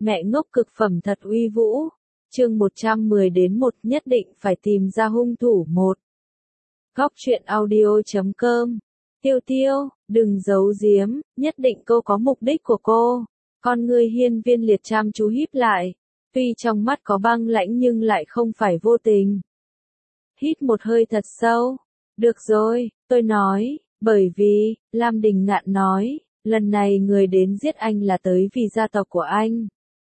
Mẹ ngốc cực phẩm thật uy vũ. Chương 110-1 nhất định phải tìm ra hung thủ. 1. Góc truyện audio.com. Tiêu Tiêu, đừng giấu giếm, nhất định cô có mục đích của cô. Con ngươi Hiên Viên Liệt chăm chú híp lại, tuy trong mắt có băng lãnh nhưng lại không phải vô tình. Hít một hơi thật sâu. Được rồi, tôi nói, bởi vì, Lam Đình Ngạn nói, lần này người đến giết anh là tới vì gia tộc của anh.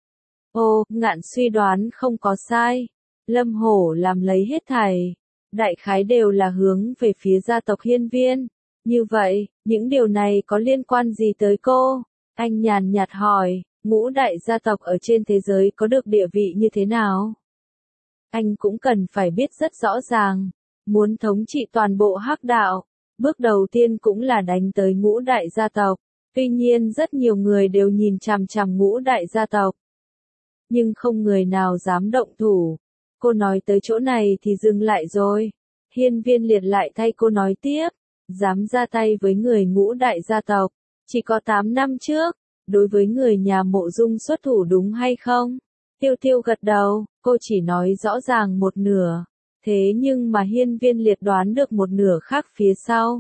Ồ, Ngạn suy đoán không có sai. Lâm Hổ làm lấy hết thảy. Đại khái đều là hướng về phía gia tộc Hiên Viên. Như vậy, những điều này có liên quan gì tới cô? Anh nhàn nhạt hỏi, ngũ đại gia tộc ở trên thế giới có được địa vị như thế nào? Anh cũng cần phải biết rất rõ ràng. Muốn thống trị toàn bộ Hắc Đạo, bước đầu tiên cũng là đánh tới ngũ đại gia tộc. Tuy nhiên rất nhiều người đều nhìn chằm chằm ngũ đại gia tộc. Nhưng không người nào dám động thủ. Cô nói tới chỗ này thì dừng lại rồi. Hiên Viên Liệt lại thay cô nói tiếp. Dám ra tay với người ngũ đại gia tộc. Chỉ có 8 năm trước. Đối với người nhà Mộ Dung xuất thủ đúng hay không? Tiêu Tiêu gật đầu. Cô chỉ nói rõ ràng một nửa. Thế nhưng mà Hiên Viên Liệt đoán được một nửa khác phía sau.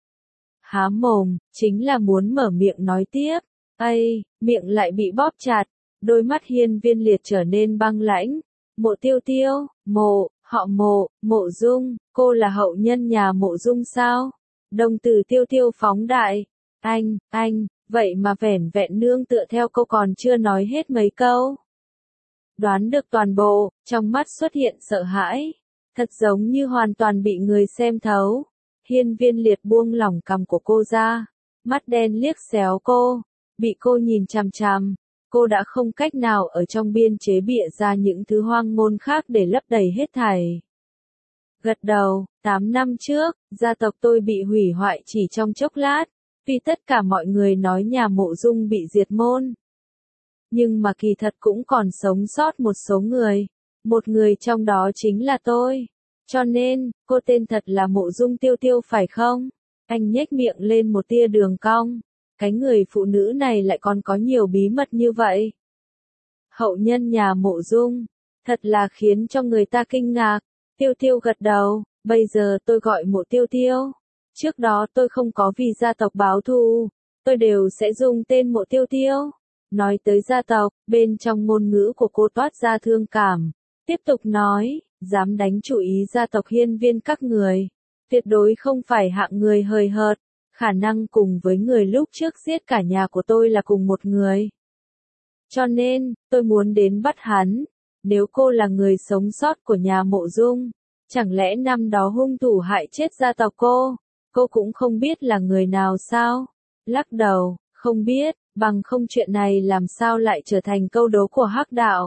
Há mồm, chính là muốn mở miệng nói tiếp. Ây, miệng lại bị bóp chặt. Đôi mắt Hiên Viên Liệt trở nên băng lãnh. Mộ Tiêu Tiêu, họ Mộ Dung, cô là hậu nhân nhà Mộ Dung sao? Đồng tử Tiêu Tiêu phóng đại. Anh, vậy mà vẻn vẹn nương tựa theo câu còn chưa nói hết mấy câu. Đoán được toàn bộ, trong mắt xuất hiện sợ hãi. Thật giống như hoàn toàn bị người xem thấu. Hiên Viên Liệt buông lỏng cằm của cô ra. Mắt đen liếc xéo cô. Bị cô nhìn chằm chằm. Cô đã không cách nào ở trong biên chế bịa ra những thứ hoang ngôn khác để lấp đầy hết thảy. Gật đầu, 8 năm trước, gia tộc tôi bị hủy hoại chỉ trong chốc lát, vì tất cả mọi người nói nhà Mộ Dung bị diệt môn. Nhưng mà kỳ thật cũng còn sống sót một số người, một người trong đó chính là tôi. Cho nên, cô tên thật là Mộ Dung Tiêu Tiêu phải không? Anh nhếch miệng lên một tia đường cong. Cái người phụ nữ này lại còn có nhiều bí mật như vậy. Hậu nhân nhà Mộ Dung, thật là khiến cho người ta kinh ngạc. Tiêu Tiêu gật đầu, bây giờ tôi gọi Mộ Tiêu Tiêu. Trước đó tôi không có vì gia tộc báo thù, tôi đều sẽ dùng tên Mộ Tiêu Tiêu. Nói tới gia tộc, bên trong ngôn ngữ của cô toát ra thương cảm. Tiếp tục nói, dám đánh chủ ý gia tộc Hiên Viên các người. Tuyệt đối không phải hạng người hời hợt. Khả năng cùng với người lúc trước giết cả nhà của tôi là cùng một người. Cho nên, tôi muốn đến bắt hắn. Nếu cô là người sống sót của nhà Mộ Dung, chẳng lẽ năm đó hung thủ hại chết gia tộc cô cũng không biết là người nào sao? Lắc đầu, không biết, bằng không chuyện này làm sao lại trở thành câu đố của Hắc Đạo.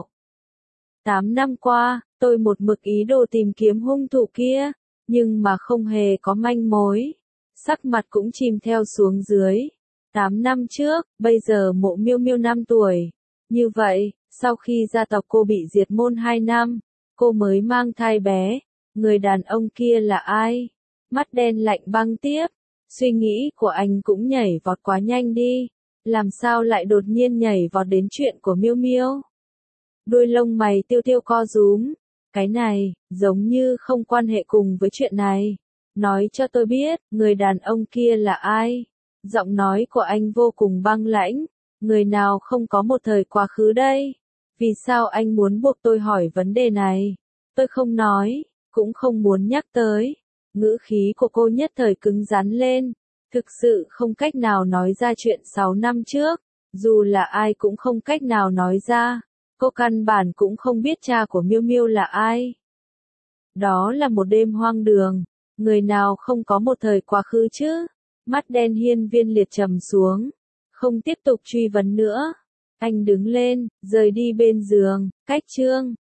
8 năm qua, tôi một mực ý đồ tìm kiếm hung thủ kia, nhưng mà không hề có manh mối. Sắc mặt cũng chìm theo xuống dưới. 8 năm trước, bây giờ Mộ Miêu Miêu 5 tuổi. Như vậy, sau khi gia tộc cô bị diệt môn 2 năm, cô mới mang thai bé. Người đàn ông kia là ai? Mắt đen lạnh băng tiếp. Suy nghĩ của anh cũng nhảy vọt quá nhanh đi. Làm sao lại đột nhiên nhảy vọt đến chuyện của Miêu Miêu? Đuôi lông mày Tiêu Tiêu co rúm. Cái này, giống như không quan hệ cùng với chuyện này. Nói cho tôi biết, người đàn ông kia là ai? Giọng nói của anh vô cùng băng lãnh. Người nào không có một thời quá khứ đây? Vì sao anh muốn buộc tôi hỏi vấn đề này? Tôi không nói, cũng không muốn nhắc tới. Ngữ khí của cô nhất thời cứng rắn lên. Thực sự không cách nào nói ra chuyện 6 năm trước. Dù là ai cũng không cách nào nói ra. Cô căn bản cũng không biết cha của Miêu Miêu là ai. Đó là một đêm hoang đường. Người nào không có một thời quá khứ chứ? Mắt đen Hiên Viên Liệt trầm xuống. Không tiếp tục truy vấn nữa. Anh đứng lên, rời đi bên giường. Cách chương